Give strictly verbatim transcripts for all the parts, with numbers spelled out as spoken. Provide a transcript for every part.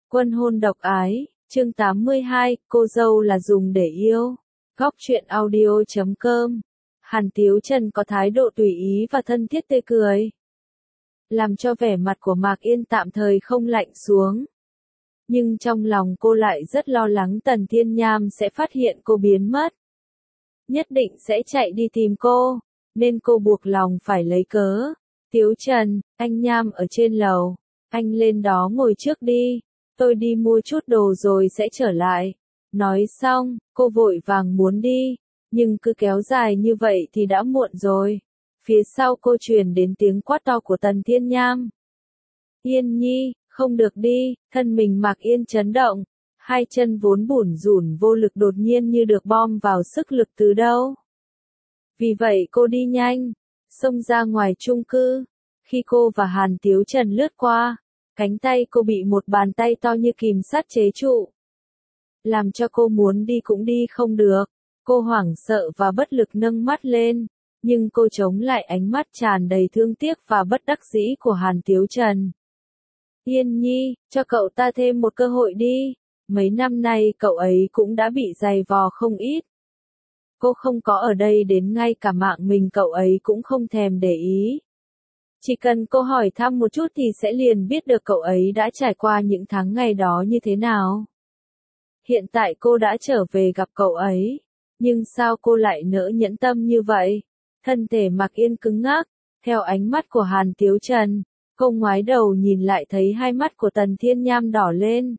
Quân hôn độc ái, chương tám mươi hai, cô dâu là dùng để yêu. Góc truyện audio chấm com. Hàn Tiếu Trần có thái độ tùy ý và thân thiết tươi cười, làm cho vẻ mặt của Mạc Yên tạm thời không lạnh xuống. Nhưng trong lòng cô lại rất lo lắng Tần Thiên Nham sẽ phát hiện cô biến mất. Nhất định sẽ chạy đi tìm cô, nên cô buộc lòng phải lấy cớ. Tiếu Trần, anh Nham ở trên lầu, anh lên đó ngồi trước đi, tôi đi mua chút đồ rồi sẽ trở lại. Nói xong, cô vội vàng muốn đi, nhưng cứ kéo dài như vậy thì đã muộn rồi. Phía sau cô truyền đến tiếng quát to của Tần Thiên Nham. Yên Nhi, không được đi, thân mình Mạc Yên chấn động, hai chân vốn bủn rủn vô lực đột nhiên như được bom vào sức lực từ đâu. Vì vậy cô đi nhanh, xông ra ngoài chung cư. Khi cô và Hàn Tiếu Trần lướt qua, cánh tay cô bị một bàn tay to như kìm sắt chế trụ, làm cho cô muốn đi cũng đi không được. Cô hoảng sợ và bất lực nâng mắt lên, nhưng cô chống lại ánh mắt tràn đầy thương tiếc và bất đắc dĩ của Hàn Tiếu Trần. Yên Nhi, cho cậu ta thêm một cơ hội đi, mấy năm nay cậu ấy cũng đã bị dày vò không ít. Cô không có ở đây đến ngay cả mạng mình cậu ấy cũng không thèm để ý. Chỉ cần cô hỏi thăm một chút thì sẽ liền biết được cậu ấy đã trải qua những tháng ngày đó như thế nào. Hiện tại cô đã trở về gặp cậu ấy, nhưng sao cô lại nỡ nhẫn tâm như vậy? Thân thể Mạc Yên cứng ngắc, theo ánh mắt của Hàn Tiếu Trần, cô ngoái đầu nhìn lại thấy hai mắt của Tần Thiên Nham đỏ lên.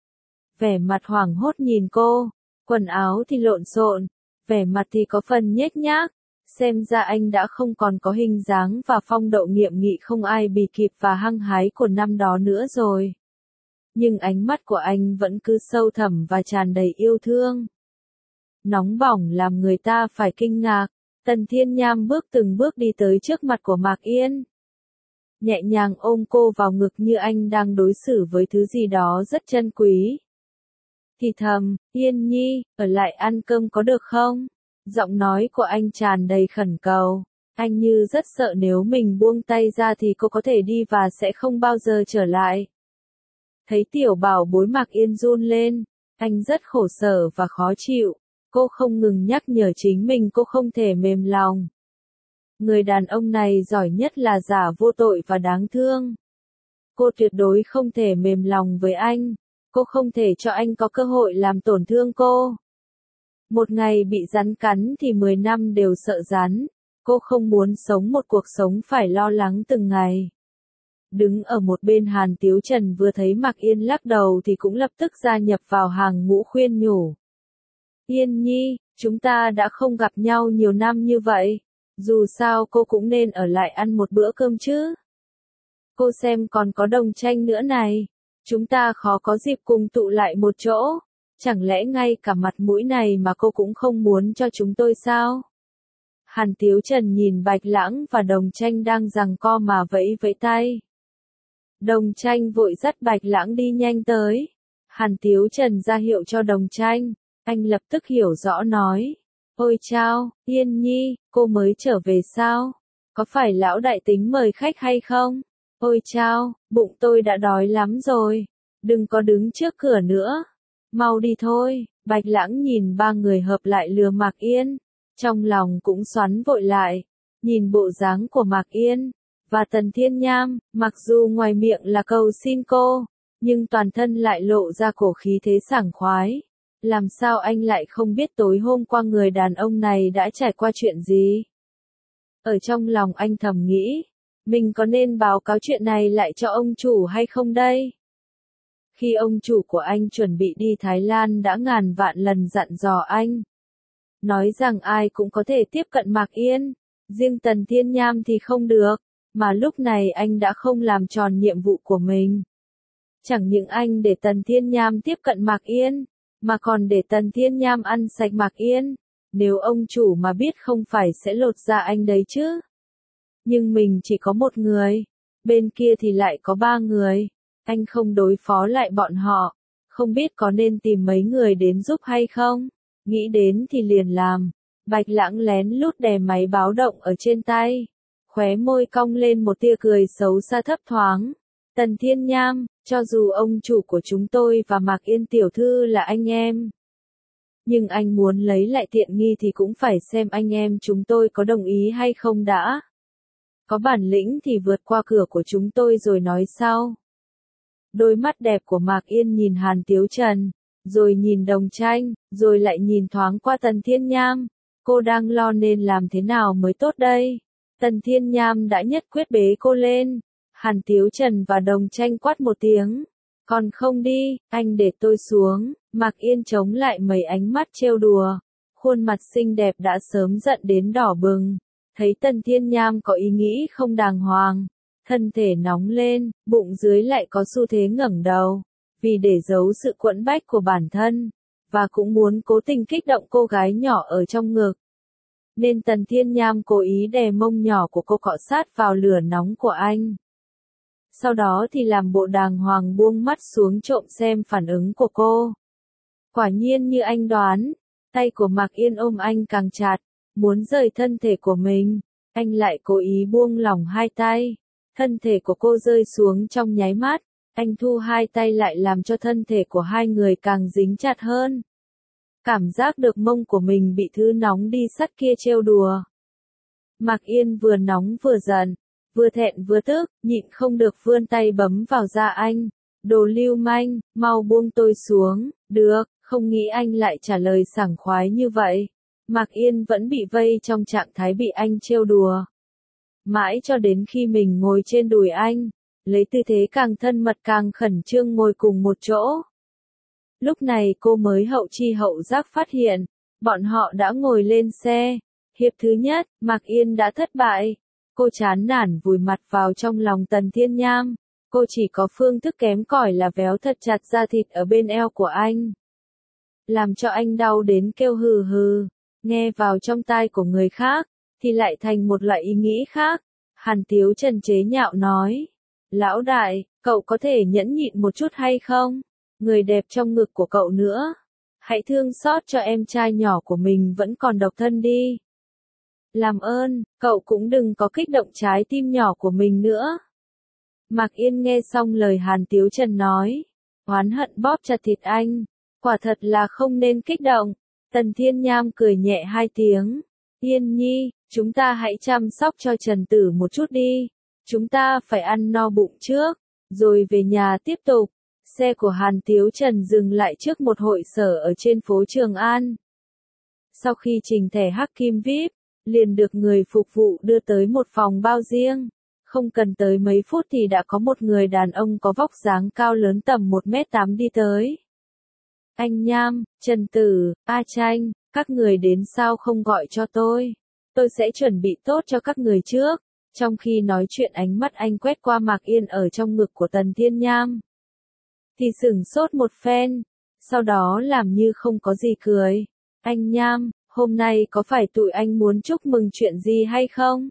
Vẻ mặt hoảng hốt nhìn cô, quần áo thì lộn xộn, vẻ mặt thì có phần nhếch nhác, xem ra anh đã không còn có hình dáng và phong độ nghiệm nghị không ai bì kịp và hăng hái của năm đó nữa rồi. Nhưng ánh mắt của anh vẫn cứ sâu thẳm và tràn đầy yêu thương, nóng bỏng làm người ta phải kinh ngạc. Tần Thiên Nham bước từng bước đi tới trước mặt của Mạc Yên, nhẹ nhàng ôm cô vào ngực như anh đang đối xử với thứ gì đó rất chân quý. Thì thầm, Yên Nhi, ở lại ăn cơm có được không? Giọng nói của anh tràn đầy khẩn cầu, anh như rất sợ nếu mình buông tay ra thì cô có thể đi và sẽ không bao giờ trở lại. Thấy tiểu bảo bối Mạc Yên run lên, anh rất khổ sở và khó chịu, cô không ngừng nhắc nhở chính mình cô không thể mềm lòng. Người đàn ông này giỏi nhất là giả vô tội và đáng thương. Cô tuyệt đối không thể mềm lòng với anh, cô không thể cho anh có cơ hội làm tổn thương cô. Một ngày bị rắn cắn thì mười năm đều sợ rắn, cô không muốn sống một cuộc sống phải lo lắng từng ngày. Đứng ở một bên Hàn Tiếu Trần vừa thấy Mạc Yên lắc đầu thì cũng lập tức gia nhập vào hàng ngũ khuyên nhủ. Yên Nhi, chúng ta đã không gặp nhau nhiều năm như vậy, dù sao cô cũng nên ở lại ăn một bữa cơm chứ. Cô xem còn có Đồng Tranh nữa này, chúng ta khó có dịp cùng tụ lại một chỗ, chẳng lẽ ngay cả mặt mũi này mà cô cũng không muốn cho chúng tôi sao? Hàn Tiếu Trần nhìn Bạch Lãng và Đồng Tranh đang giằng co mà vẫy vẫy tay. Đồng Tranh vội dắt Bạch Lãng đi nhanh tới. Hàn Tiếu Trần ra hiệu cho Đồng Tranh, anh lập tức hiểu rõ nói. Ôi chao, Yên Nhi, cô mới trở về sao? Có phải lão đại tính mời khách hay không? Ôi chao, bụng tôi đã đói lắm rồi, đừng có đứng trước cửa nữa. Mau đi thôi. Bạch Lãng nhìn ba người hợp lại lừa Mạc Yên, trong lòng cũng xoắn vội lại, nhìn bộ dáng của Mạc Yên và Tần Thiên Nham, mặc dù ngoài miệng là cầu xin cô, nhưng toàn thân lại lộ ra cổ khí thế sảng khoái. Làm sao anh lại không biết tối hôm qua người đàn ông này đã trải qua chuyện gì? Ở trong lòng anh thầm nghĩ, mình có nên báo cáo chuyện này lại cho ông chủ hay không đây? Khi ông chủ của anh chuẩn bị đi Thái Lan đã ngàn vạn lần dặn dò anh, nói rằng ai cũng có thể tiếp cận Mạc Yên, riêng Tần Thiên Nham thì không được, mà lúc này anh đã không làm tròn nhiệm vụ của mình. Chẳng những anh để Tần Thiên Nham tiếp cận Mạc Yên, mà còn để Tần Thiên Nham ăn sạch Mạc Yên, nếu ông chủ mà biết không phải sẽ lột da anh đấy chứ. Nhưng mình chỉ có một người, bên kia thì lại có ba người, anh không đối phó lại bọn họ, không biết có nên tìm mấy người đến giúp hay không, nghĩ đến thì liền làm. Bạch Lãng lén lút đè máy báo động ở trên tay, khóe môi cong lên một tia cười xấu xa thấp thoáng, Tần Thiên Nham, cho dù ông chủ của chúng tôi và Mạc Yên tiểu thư là anh em, nhưng anh muốn lấy lại tiện nghi thì cũng phải xem anh em chúng tôi có đồng ý hay không đã. Có bản lĩnh thì vượt qua cửa của chúng tôi rồi nói sau. Đôi mắt đẹp của Mạc Yên nhìn Hàn Tiếu Trần, rồi nhìn Đồng Tranh, rồi lại nhìn thoáng qua Tần Thiên Nham. Cô đang lo nên làm thế nào mới tốt đây. Tần Thiên Nham đã nhất quyết bế cô lên. Hàn Tiếu Trần và Đồng Tranh quát một tiếng. Còn không đi, anh để tôi xuống. Mạc Yên chống lại mấy ánh mắt trêu đùa. Khuôn mặt xinh đẹp đã sớm giận đến đỏ bừng. Thấy Tần Thiên Nham có ý nghĩ không đàng hoàng. Thân thể nóng lên, bụng dưới lại có xu thế ngẩng đầu. Vì để giấu sự quẫn bách của bản thân. Và cũng muốn cố tình kích động cô gái nhỏ ở trong ngực. Nên Tần Thiên Nham cố ý đè mông nhỏ của cô cọ sát vào lửa nóng của anh. Sau đó thì làm bộ đàng hoàng buông mắt xuống trộm xem phản ứng của cô. Quả nhiên như anh đoán, tay của Mạc Yên ôm anh càng chặt, muốn rời thân thể của mình, anh lại cố ý buông lỏng hai tay. Thân thể của cô rơi xuống trong nháy mắt, anh thu hai tay lại làm cho thân thể của hai người càng dính chặt hơn. Cảm giác được mông của mình bị thứ nóng đi sắt kia trêu đùa. Mạc Yên vừa nóng vừa giận, vừa thẹn vừa tức, nhịn không được vươn tay bấm vào da anh. Đồ lưu manh, mau buông tôi xuống. Được, không nghĩ anh lại trả lời sảng khoái như vậy. Mạc Yên vẫn bị vây trong trạng thái bị anh trêu đùa. Mãi cho đến khi mình ngồi trên đùi anh, lấy tư thế càng thân mật càng khẩn trương ngồi cùng một chỗ. Lúc này cô mới hậu chi hậu giác phát hiện, bọn họ đã ngồi lên xe. Hiệp thứ nhất, Mạc Yên đã thất bại. Cô chán nản vùi mặt vào trong lòng Tần Thiên Nham. Cô chỉ có phương thức kém cỏi là véo thật chặt da thịt ở bên eo của anh. Làm cho anh đau đến kêu hừ hừ. Nghe vào trong tai của người khác, thì lại thành một loại ý nghĩ khác. Hàn Tiếu Trần chế nhạo nói. Lão đại, cậu có thể nhẫn nhịn một chút hay không? Người đẹp trong ngực của cậu nữa. Hãy thương xót cho em trai nhỏ của mình vẫn còn độc thân đi. Làm ơn, cậu cũng đừng có kích động trái tim nhỏ của mình nữa. Mạc Yên nghe xong lời Hàn Tiếu Trần nói. Oán hận bóp chặt thịt anh. Quả thật là không nên kích động. Tần Thiên Nham cười nhẹ hai tiếng. Yên nhi, chúng ta hãy chăm sóc cho Trần Tử một chút đi. Chúng ta phải ăn no bụng trước, rồi về nhà tiếp tục. Xe của Hàn Tiếu Trần dừng lại trước một hội sở ở trên phố Trường An. Sau khi trình thẻ hắc kim vi ai pi, liền được người phục vụ đưa tới một phòng bao riêng. Không cần tới mấy phút thì đã có một người đàn ông có vóc dáng cao lớn tầm một mét tám đi tới. Anh Nham, Trần Tử, A Tranh, các người đến sao không gọi cho tôi? Tôi sẽ chuẩn bị tốt cho các người trước. Trong khi nói chuyện ánh mắt anh quét qua Mạc Yên ở trong ngực của Tần Thiên Nham. Thì sửng sốt một phen, sau đó làm như không có gì cười. Anh Nham, hôm nay có phải tụi anh muốn chúc mừng chuyện gì hay không?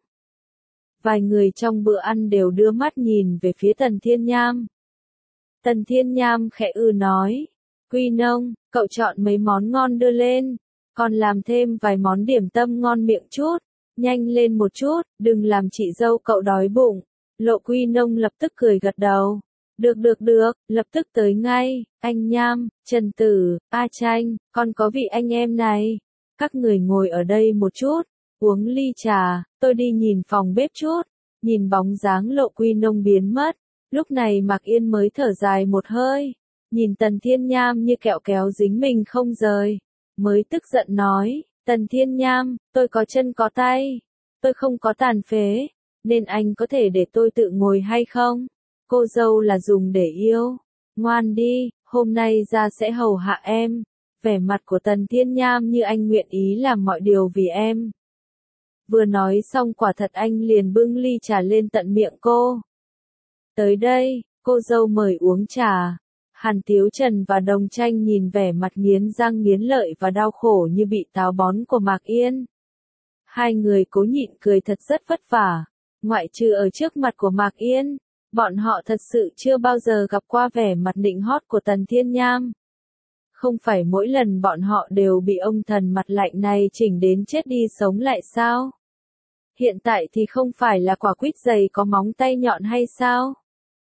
Vài người trong bữa ăn đều đưa mắt nhìn về phía Tần Thiên Nham. Tần Thiên Nham khẽ ừ nói. Quy Nông, cậu chọn mấy món ngon đưa lên, còn làm thêm vài món điểm tâm ngon miệng chút. Nhanh lên một chút, đừng làm chị dâu cậu đói bụng. Lộ Quy Nông lập tức cười gật đầu. Được được được, lập tức tới ngay. Anh Nham, Trần Tử, A Tranh, còn có vị anh em này. Các người ngồi ở đây một chút, uống ly trà, tôi đi nhìn phòng bếp chút. Nhìn bóng dáng Lộ Quy Nông biến mất, lúc này Mạc Yên mới thở dài một hơi. Nhìn Tần Thiên Nham như kẹo kéo dính mình không rời, mới tức giận nói. Tần Thiên Nham, tôi có chân có tay, tôi không có tàn phế, nên anh có thể để tôi tự ngồi hay không? Cô dâu là dùng để yêu. Ngoan đi, hôm nay ra sẽ hầu hạ em. Vẻ mặt của Tần Thiên Nham như anh nguyện ý làm mọi điều vì em. Vừa nói xong quả thật anh liền bưng ly trà lên tận miệng cô. Tới đây, cô dâu mời uống trà. Hàn Tiếu Trần và Đồng Tranh nhìn vẻ mặt nghiến răng nghiến lợi và đau khổ như bị táo bón của Mạc Yên. Hai người cố nhịn cười thật rất vất vả. Ngoại trừ ở trước mặt của Mạc Yên, bọn họ thật sự chưa bao giờ gặp qua vẻ mặt nịnh hót của Tần Thiên Nham. Không phải mỗi lần bọn họ đều bị ông thần mặt lạnh này chỉnh đến chết đi sống lại sao? Hiện tại thì không phải là quả quýt dày có móng tay nhọn hay sao?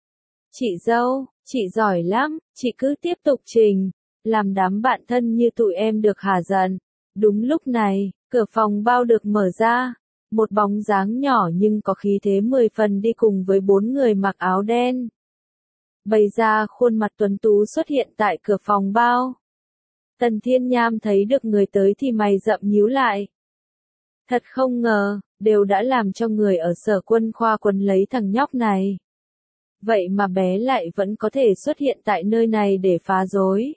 Chị dâu, chị giỏi lắm, chị cứ tiếp tục trình, làm đám bạn thân như tụi em được hả giận. Đúng lúc này, cửa phòng bao được mở ra, một bóng dáng nhỏ nhưng có khí thế mười phần đi cùng với bốn người mặc áo đen. Bày ra khuôn mặt tuấn tú xuất hiện tại cửa phòng bao. Tần Thiên Nham thấy được người tới thì mày rậm nhíu lại. Thật không ngờ, đều đã làm cho người ở Sở Quân Khoa quấn lấy thằng nhóc này. Vậy mà bé lại vẫn có thể xuất hiện tại nơi này để phá rối.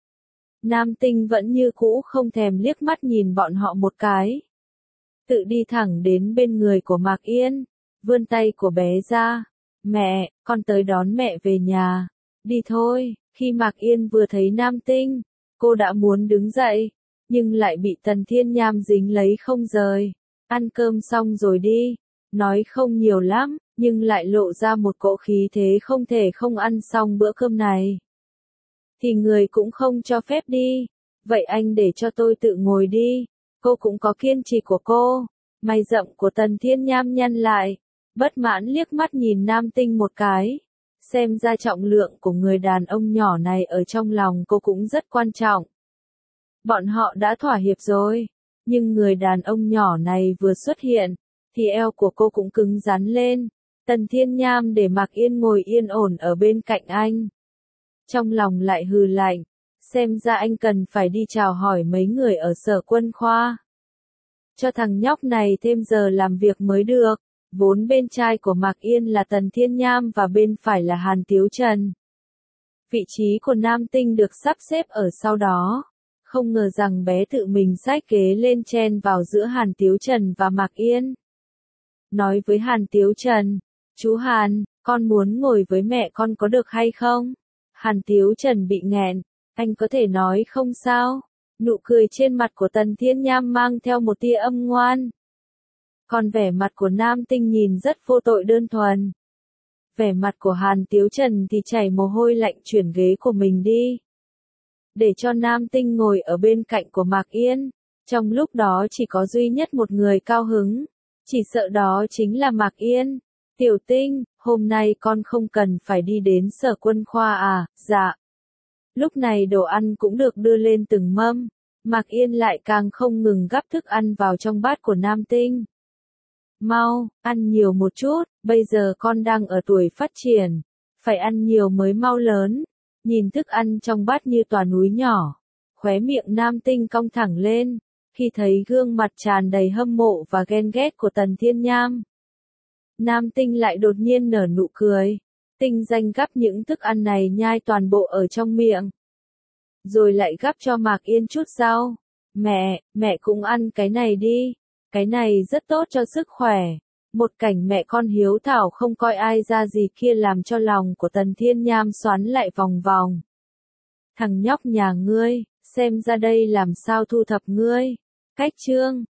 Nam Tinh vẫn như cũ không thèm liếc mắt nhìn bọn họ một cái. Tự đi thẳng đến bên người của Mạc Yên, vươn tay của bé ra. Mẹ, con tới đón mẹ về nhà. Đi thôi, khi Mạc Yên vừa thấy Nam Tinh, cô đã muốn đứng dậy, nhưng lại bị Tần Thiên Nham dính lấy không rời. Ăn cơm xong rồi đi, nói không nhiều lắm, nhưng lại lộ ra một cỗ khí thế không thể không ăn xong bữa cơm này. Thì người cũng không cho phép đi, vậy anh để cho tôi tự ngồi đi, cô cũng có kiên trì của cô. Mày rậm của Tần Thiên Nham nhăn lại, bất mãn liếc mắt nhìn Nam Tinh một cái. Xem ra trọng lượng của người đàn ông nhỏ này ở trong lòng cô cũng rất quan trọng. Bọn họ đã thỏa hiệp rồi, nhưng người đàn ông nhỏ này vừa xuất hiện, thì eo của cô cũng cứng rắn lên. Tần Thiên Nham để Mạc Yên ngồi yên ổn ở bên cạnh anh. Trong lòng lại hừ lạnh, xem ra anh cần phải đi chào hỏi mấy người ở Sở Quân Khoa. Cho thằng nhóc này thêm giờ làm việc mới được. Vốn bên trái của Mạc Yên là Tần Thiên Nham và bên phải là Hàn Tiếu Trần. Vị trí của Nam Tinh được sắp xếp ở sau đó. Không ngờ rằng bé tự mình xách ghế lên chen vào giữa Hàn Tiếu Trần và Mạc Yên. Nói với Hàn Tiếu Trần, chú Hàn, con muốn ngồi với mẹ con có được hay không? Hàn Tiếu Trần bị nghẹn, anh có thể nói không sao? Nụ cười trên mặt của Tần Thiên Nham mang theo một tia âm ngoan. Còn vẻ mặt của Nam Tinh nhìn rất vô tội đơn thuần. Vẻ mặt của Hàn Tiếu Trần thì chảy mồ hôi lạnh chuyển ghế của mình đi. Để cho Nam Tinh ngồi ở bên cạnh của Mạc Yên. Trong lúc đó chỉ có duy nhất một người cao hứng. Chỉ sợ đó chính là Mạc Yên. Tiểu Tinh, hôm nay con không cần phải đi đến Sở Quân Khoa à? Dạ. Lúc này đồ ăn cũng được đưa lên từng mâm. Mạc Yên lại càng không ngừng gắp thức ăn vào trong bát của Nam Tinh. Mau, ăn nhiều một chút, bây giờ con đang ở tuổi phát triển. Phải ăn nhiều mới mau lớn. Nhìn thức ăn trong bát như tòa núi nhỏ. Khóe miệng Nam Tinh cong thẳng lên. Khi thấy gương mặt tràn đầy hâm mộ và ghen ghét của Tần Thiên Nham. Nam Tinh lại đột nhiên nở nụ cười. Tinh danh gắp những thức ăn này nhai toàn bộ ở trong miệng. Rồi lại gắp cho Mạc Yên chút rau. Mẹ, mẹ cũng ăn cái này đi. Cái này rất tốt cho sức khỏe. Một cảnh mẹ con hiếu thảo không coi ai ra gì kia làm cho lòng của Tần Thiên Nham xoắn lại vòng vòng. Thằng nhóc nhà ngươi, xem ra đây làm sao thu thập ngươi. Cách chương